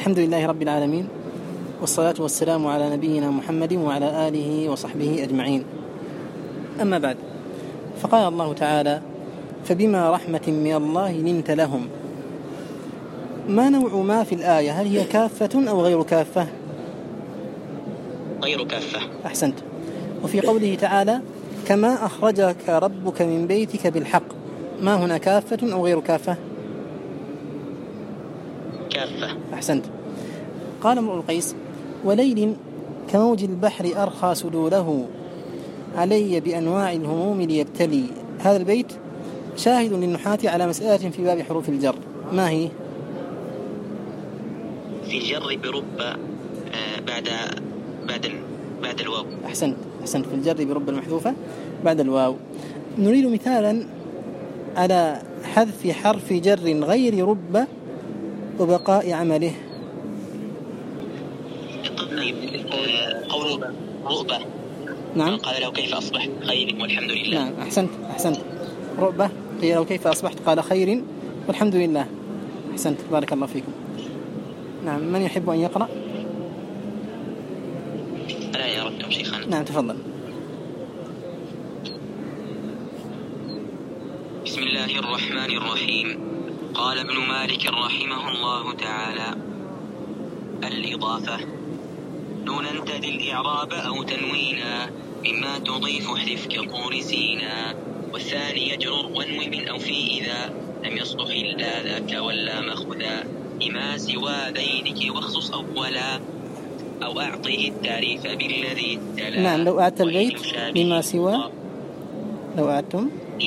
الحمد لله رب العالمين، والصلاة والسلام على نبينا محمد وعلى آله وصحبه أجمعين. أما بعد، فقال الله تعالى: فبما رحمة من الله لنت لهم. ما نوع ما في الآية؟ هل هي كافة أو غير كافة؟ غير كافة. أحسنت. وفي قوله تعالى: كما أخرجك ربك من بيتك بالحق، ما هنا كافة أو غير كافة؟ كافة. أحسنت. قال امرؤ القيس: وليل كموج البحر أرخى سدوله علي بأنواع الهموم ليبتلي. هذا البيت شاهد للنحاة على مسألة في باب حروف الجر، ما هي؟ في الجر برب بعد الواو. أحسنت في الجر برب المحذوفة بعد الواو. نريد مثالا على حذف حرف جر غير رب وبقاء عمله. قول رؤبة. نعم. قال له كيف أصبحت؟ خير والحمد لله. نعم، أحسنت. رؤبة قيل له كيف أصبحت؟ قال خير والحمد لله. أحسنت، بارك الله فيكم. نعم، من يحب أن يقرأ؟ أنا يا رب شيخنا. نعم، تفضل. بسم الله الرحمن الرحيم. قال ابن مالك رحمه الله تعالى: الإضافة نونا تدي الإعراب أو تنوينا، مما تضيف احذف كطور سينا، والثاني يجرر وانو من أو في إذا لم يصلح إلا ذاك ولا مخذا، إما سوى ذينك واخصص أولا أو أعطيه التعريف بالذي تلا. نعم، لو أعدت البيت لما سوى، لو أعدتم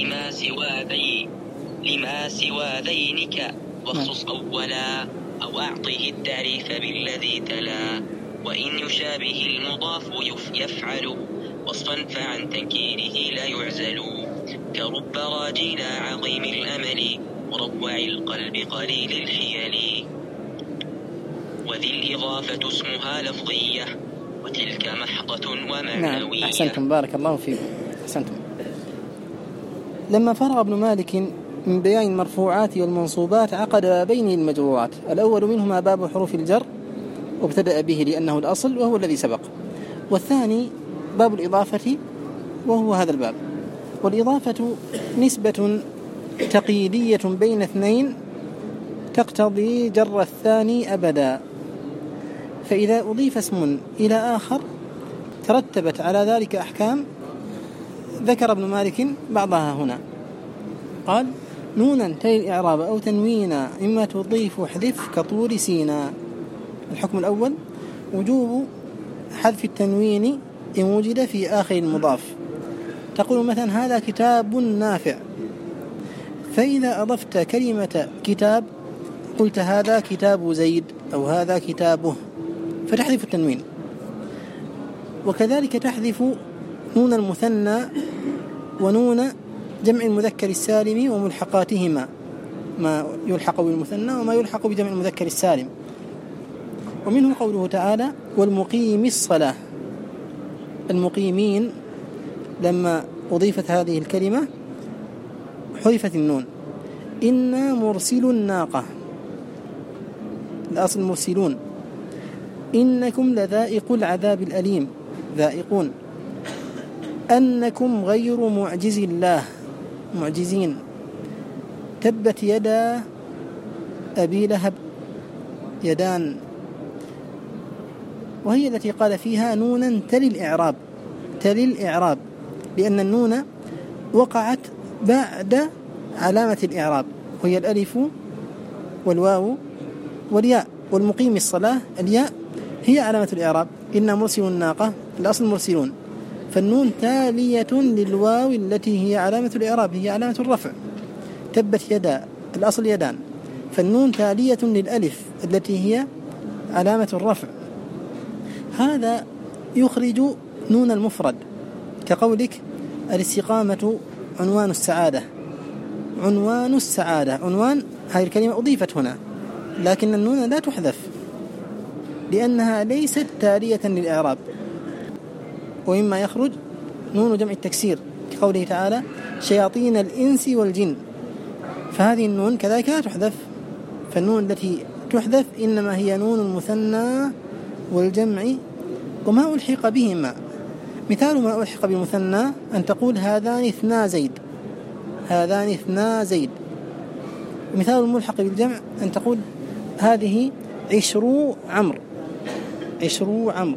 لما سوى ذينك واخصص أولا أو أعطيه التعريف بالذي تلا، وإن يشابه المضاف يفعل وصفا فعن تنكيره لا يعزل، كرب راجينا عظيم الأمل وربع القلب قليل الحيل، وذي الإضافة اسمها لفظية وتلك محضة ومعنوية. نعم، أحسنتم، بارك الله فيكم. أحسنتم. لما فرغ ابن مالك من بيان المرفوعات والمنصوبات عقد بابين المجرورات، الأول منهما باب حروف الجر وابتدأ به لأنه الأصل وهو الذي سبق، والثاني باب الإضافة وهو هذا الباب. والإضافة نسبة تقييدية بين اثنين تقتضي جر الثاني أبدا، فإذا أضيف اسم إلى آخر ترتبت على ذلك أحكام ذكر ابن مالك بعضها هنا. قال: نونا تلي الإعراب أو تنوينا، إما تضيف احذف كطور سينا. الحكم الأول وجوب حذف التنوين إن وجد في آخر المضاف. تقول مثلا: هذا كتاب نافع، فإذا أضفت كلمة كتاب قلت هذا كتاب زيد أو هذا كتابه، فتحذف التنوين. وكذلك تحذف نون المثنى ونون جمع المذكر السالم وملحقاتهما، ما يلحق بالمثنى وما يلحق بجمع المذكر السالم. ومنه قوله تعالى: والمقيم الصلاة. المقيمين لما أضيفت هذه الكلمة حذفت النون. إنا مرسل الناقة، الأصل مرسلون. إنكم لذائق العذاب الأليم، ذائقون. أنكم غير معجز الله، معجزين. تبت يدا أبي لهب، يدان، وهي التي قال فيها نونا تلي الإعراب، لأن النون وقعت بعد علامة الإعراب وهي الألف والواو والياء. والمقيم الصلاة الياء هي علامة الإعراب. إنا مرسل الناقة، الأصل مرسلون، فالنون تالية للواو التي هي علامة الإعراب، هي علامة الرفع. تبت يدا، الأصل يدان، فالنون تالية للألف التي هي علامة الرفع. هذا يخرج نون المفرد، كقولك: الاستقامة عنوان السعادة. عنوان السعادة، عنوان، هذه الكلمة أضيفت هنا، لكن النون لا تحذف لأنها ليست تالية للإعراب. ومما يخرج نون جمع التكسير، كقوله تعالى: شياطين الإنس والجن، فهذه النون كذلك لا تحذف، فالنون التي تحذف إنما هي نون المثنى والجمع وما ألحق بهما. مثال ما ألحق بالمثنى أن تقول هذان اثنا زيد، هذان اثنا زيد. مثال الملحق بالجمع أن تقول هذه 20 عمرو، 20 عمرو.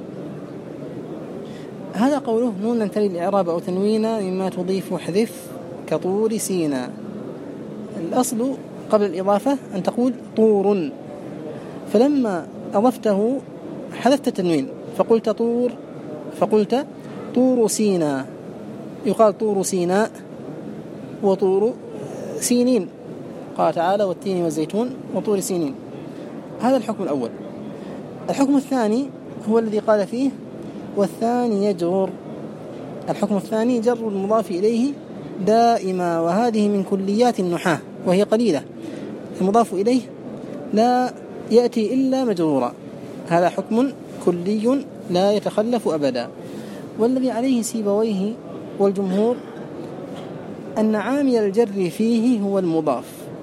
هذا قوله نون تلي الإعراب أو تنوينا مما تضيف احذف كطور سينا. الأصل قبل الإضافة أن تقول طور، فلما أضفته حذفت التنوين فقلت طور، فقلت طور سينا. يقال طور سيناء وطور سينين، قال تعالى والتين والزيتون وطور سينين. هذا الحكم الأول. الحكم الثاني هو الذي قال فيه والثاني يجر. الحكم الثاني جر المضاف إليه دائما، وهذه من كليات النحاة وهي قليلة. المضاف إليه لا يأتي إلا مجرورا، هذا حكم كلي لا يتخلف أبدا. والذي عليه سيبويه والجمهور أن عامل الجر فيه هو المضاف،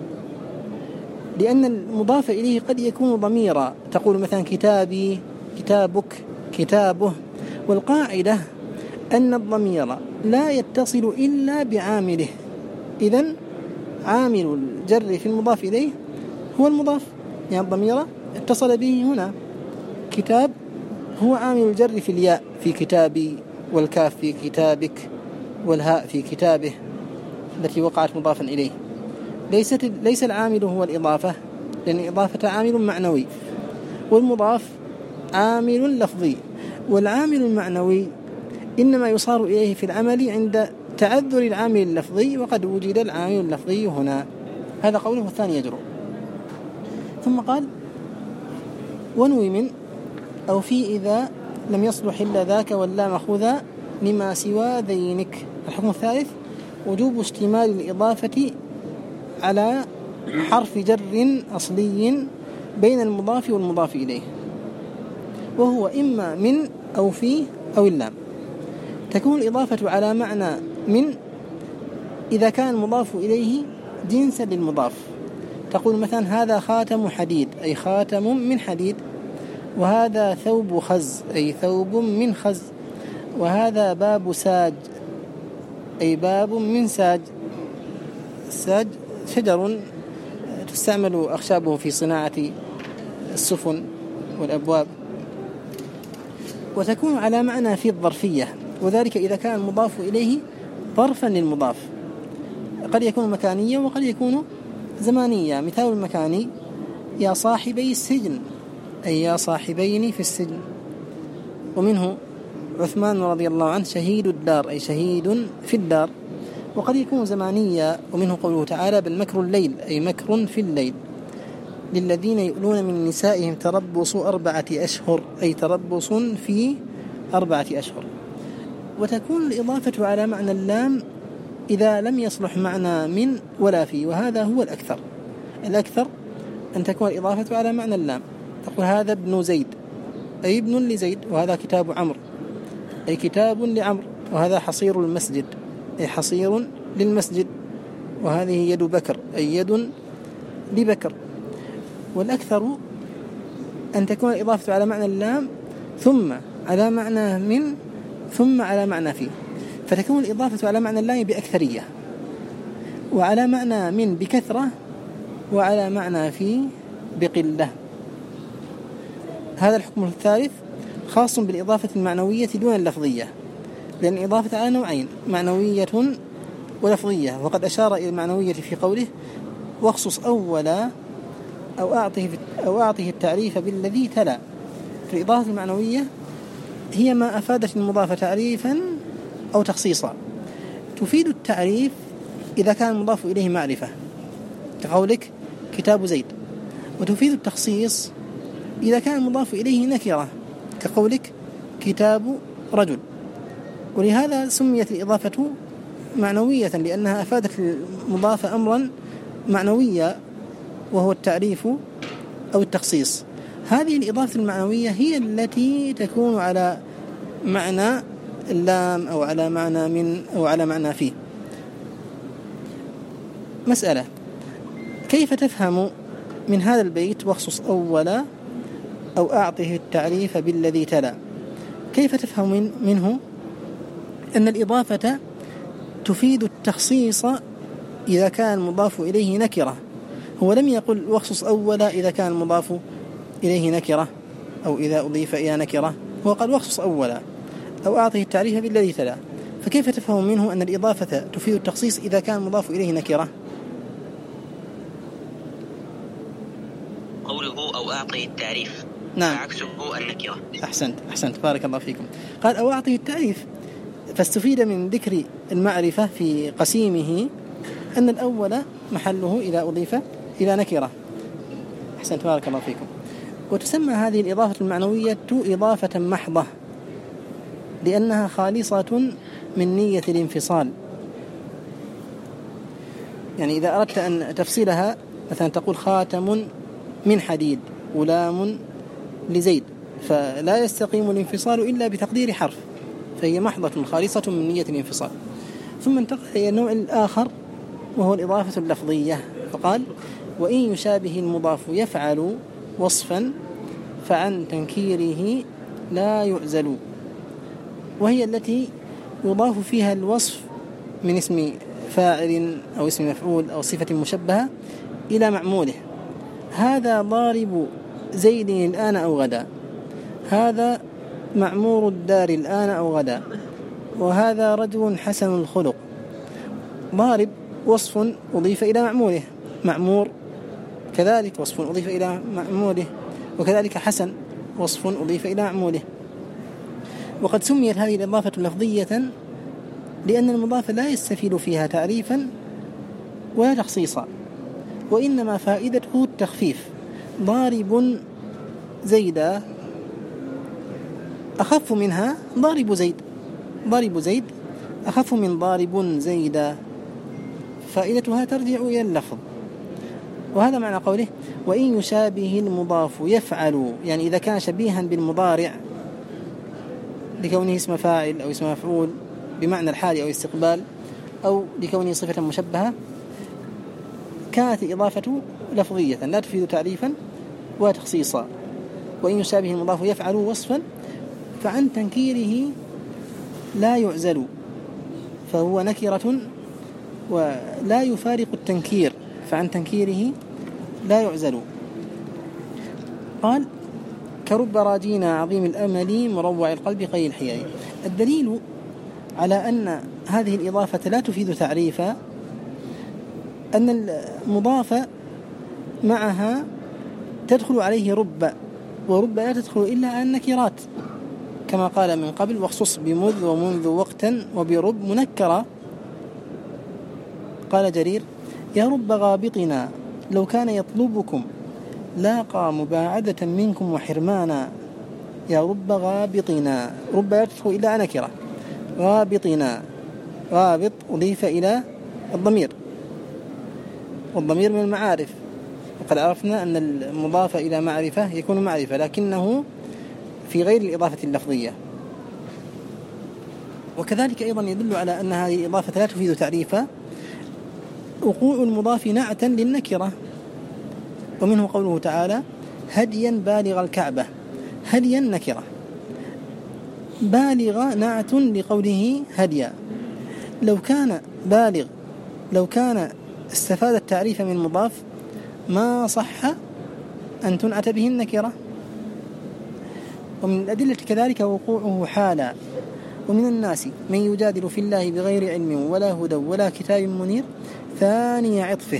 لأن المضاف إليه قد يكون ضميرا، تقول مثلا كتابي، كتابك، كتابه. والقاعدة أن الضمير لا يتصل إلا بعامله، إذن عامل الجر في المضاف إليه هو المضاف، يعني الضمير اتصل به هنا. كتاب هو عامل الجر في الياء في كتابي، والكاف في كتابك، والهاء في كتابه التي وقعت مضافا إليه. ليس العامل هو الإضافة، لأن الإضافة عامل معنوي، والمضاف عامل لفظي. والعامل المعنوي إنما يصار إليه في العمل عند تعذر العامل اللفظي، وقد وجد العامل اللفظي هنا. هذا قوله الثاني يجر. ثم قال ونوي من أو في إذا لم يصلح إلا ذاك ولا مأخوذا لما سوى ذينك. الحكم الثالث وجوب اشتمال الإضافة على حرف جر أصلي بين المضاف والمضاف إليه، وهو إما من أو في أو اللام. تكون الإضافة على معنى من إذا كان المضاف إليه جنسا للمضاف. تقول مثلا هذا خاتم حديد، أي خاتم من حديد، وهذا ثوب خز، أي ثوب من خز، وهذا باب ساج، أي باب من ساج. الساج شجر تستعمل أخشابه في صناعة السفن والأبواب. وتكون على معنى في الظرفية، وذلك إذا كان المضاف إليه ظرفا للمضاف، قد يكون مكانيا وقد يكون زمانيا. مثال المكاني يا صاحبي السجن، أي يا صاحبين في السجن. ومنه عثمان رضي الله عنه شهيد الدار، أي شهيد في الدار. وقد يكون زمانيا، ومنه قوله تعالى بل مكر الليل، أي مكر في الليل. للذين يؤلون من نسائهم تربص 4 أشهر، أي تربص في 4 أشهر. وتكون الإضافة على معنى اللام إذا لم يصلح معنى من ولا في، وهذا هو الأكثر. الأكثر أن تكون الإضافة على معنى اللام. تقول هذا ابن زيد، أي ابن لزيد، وهذا كتاب عمرو، أي كتاب لعمرو، وهذا حصير المسجد، أي حصير للمسجد، وهذه يد بكر، أي يد لبكر. والأكثر أن تكون الإضافة على معنى اللام ثم على معنى من ثم على معنى فيه، فتكون الإضافة على معنى اللام بأكثرية، وعلى معنى من بكثرة، وعلى معنى فيه بقلة. هذا الحكم الثالث خاص بالإضافة المعنوية دون اللفظية، لأن الإضافة على نوعين، معنوية ولفظية. وقد أشار إلى المعنوية في قوله واخصص أولا أو أعطه التعريف بالذي تلا. في الإضافة المعنوية هي ما أفادت المضاف تعريفا أو تخصيصا. تفيد التعريف إذا كان المضاف إليه معرفة كقولك كتاب زيد، وتفيد التخصيص إذا كان المضاف إليه نكرة كقولك كتاب رجل. ولهذا سميت الإضافة معنوية، لأنها أفادت المضاف أمرا معنويا وهو التعريف أو التخصيص. هذه الإضافة المعنوية هي التي تكون على معنى اللام أو على معنى من أو على معنى فيه. مسألة: كيف تفهم من هذا البيت واخصص أولا أو أعطه التعريف بالذي تلا. كيف تفهم منه أن الإضافة تفيد التخصيص إذا كان المضاف إليه نكرة؟ هو لم يقل واخصص أولا إذا كان المضاف إليه نكرة أو إذا أضيف إلى نكرة، هو قال واخصص أولا أو أعطه التعريف بالذي تلا. فكيف تفهم منه أن الإضافة تفيد التخصيص إذا كان المضاف إليه نكرة؟ قوله أو أعطه التعريف، نعم، عكسه النكرة. أحسنت بارك الله فيكم. قال أو أعطه التعريف، فاستفيد من ذكر المعرفة في قسيمه أن الأول محله إذا أضيف إلى نكرة. أحسنت بارك الله فيكم. وتسمى هذه الإضافة المعنوية إضافة محضة لأنها خالصة من نية الانفصال. يعني إذا أردت أن تفصلها مثلا تقول خاتم من حديد غلام لزيد، فلا يستقيم الانفصال إلا بتقدير حرف، فهي محضة خالصة من نية الانفصال. ثم انتقل إلى النوع الآخر وهو الإضافة اللفظية، فقال وإن يشابه المضاف يفعل وصفا فعن تنكيره لا يعزل، وهي التي يضاف فيها الوصف من اسم فاعل أو اسم مفعول أو صفة مشبهة إلى معموله. هذا ضارب زيد الآن أو غدا، هذا معمور الدار الآن أو غدا، وهذا رجل حسن الخلق. ضارب وصف أضيف إلى معموله، معمور كذلك وصف أضيف إلى معموله، وكذلك حسن وصف أضيف إلى معموله. وقد سميت هذه الإضافة لفظية لأن المضاف لا يستفيد فيها تعريفا ولا تخصيصا، وإنما فائدته التخفيف. ضارب زيدا أخف منها ضارب زيد، ضارب زيد أخف من ضارب زيدا، فائدتها ترجع إلى اللفظ. وهذا معنى قوله وإن يشابه المضاف يفعل، يعني إذا كان شبيها بالمضارع لكونه اسم فاعل أو اسم مفعول بمعنى الحال أو استقبال، أو لكونه صفة مشبهة، كانت الإضافة لفظية لا تفيد تعريفا وتخصيصا. وإن يشابه المضاف يفعل وصفا فعن تنكيره لا يعزل، فهو نكرة ولا يفارق التنكير، فعن تنكيره لا يعزل. قال كرب راجينا عظيم الأمل مروع القلب قي الحياء. الدليل على أن هذه الإضافة لا تفيد تعريفا أن المضاف معها تدخل عليه رب، ورب لا تدخل إلا على النكرات، كما قال من قبل واخصص بمذ ومنذ وقتا وبرب منكرة. قال جرير يا رب غابطنا لو كان يطلبكم لاقى مباعدة منكم وحرمانا. يا رب غابطنا، رب لا تدخل إلا على نكرة. غابطنا، غابط أضيف إلى الضمير، والضمير من المعارف، وقد عرفنا أن المضاف إلى معرفة يكون معرفة لكنه في غير الإضافة اللفظية. وكذلك أيضا يدل على أن هذه الإضافة لا تفيد تعريفا وقوع المضاف نعتا للنكرة، ومنه قوله تعالى هديا بالغ الكعبة. هديا نكرة، بالغ نعت لقوله هديا. لو كان بالغ، لو كان استفاد التعريف من مضاف ما صح أن تنعت به النكرة. ومن الأدلة كذلك وقوعه حالا. ومن الناس من يجادل في الله بغير علم ولا هدى ولا كتاب منير ثاني عطفه.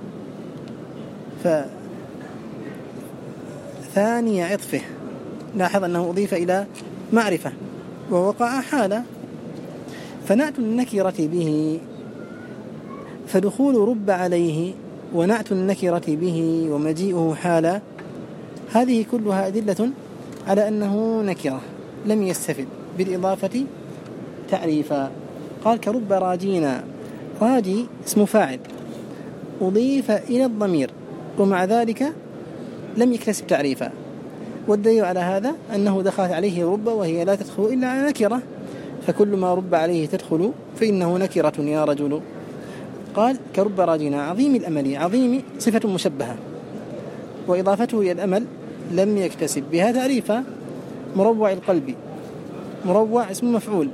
ثاني عطفه، لاحظ أنه أضيف إلى معرفة ووقع حالا. فنعت النكرة به، فدخول رب عليه ونعت النكرة به ومجيئه حالا، هذه كلها أدلة على أنه نكرة لم يستفد بالإضافة تعريفا. قال كرب راجينا، راجي اسم فاعل أضيف إلى الضمير ومع ذلك لم يكتسب تعريفا، والدليل على هذا أنه دخلت عليه رب وهي لا تدخل إلا على نكرة، فكل ما رب عليه تدخل فإنه نكرة يا رجل. قال كرب راجينا عظيم الأمل، عظيم صفة مشبهة، وإضافته إلى الأمل لم يكتسب. بهذا تعريف مروع القلب. مروع اسم مفعول،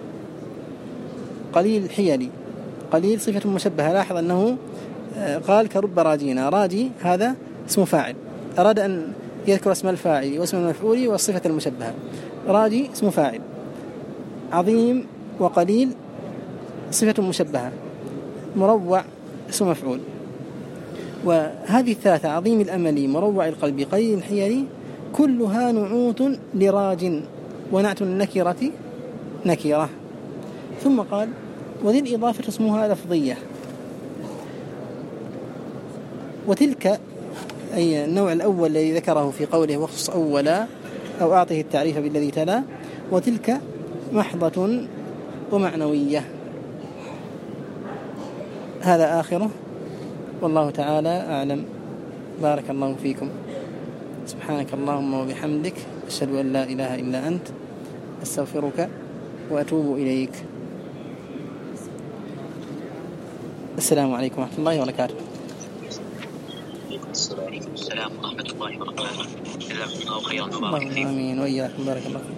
قليل حيلي، قليل صفة مشبهة. لاحظ أنه قال كرب راجينا، راجي هذا اسم فاعل، أراد أن يذكر اسم الفاعل واسم المفعول والصفة المشبهة. راجي اسم فاعل، عظيم وقليل صفة مشبهة، مروع اسم مفعول. وهذه الثلاثة عظيم الأمل مروع القلب قليل الحيلي كلها نعوت لراج ونعت النكرة نكرة. ثم قال وذي الإضافة اسمها لفظية. وتلك أي النوع الأول الذي ذكره في قوله وخص أولا أو أعطه التعريف بالذي تلا، وتلك محضة ومعنوية. هذا آخره، والله تعالى أعلم. بارك الله فيكم. سبحانك اللهم وبحمدك، أشهد أن لا إله إلا أنت، أستغفرك وأتوب إليك. السلام عليكم ورحمة الله وبركاته. السلام ورحمة الله وبركاته. جزاكم الله خيرا وبارك فيكم. آمين وإياكم، بارك الله فيكم.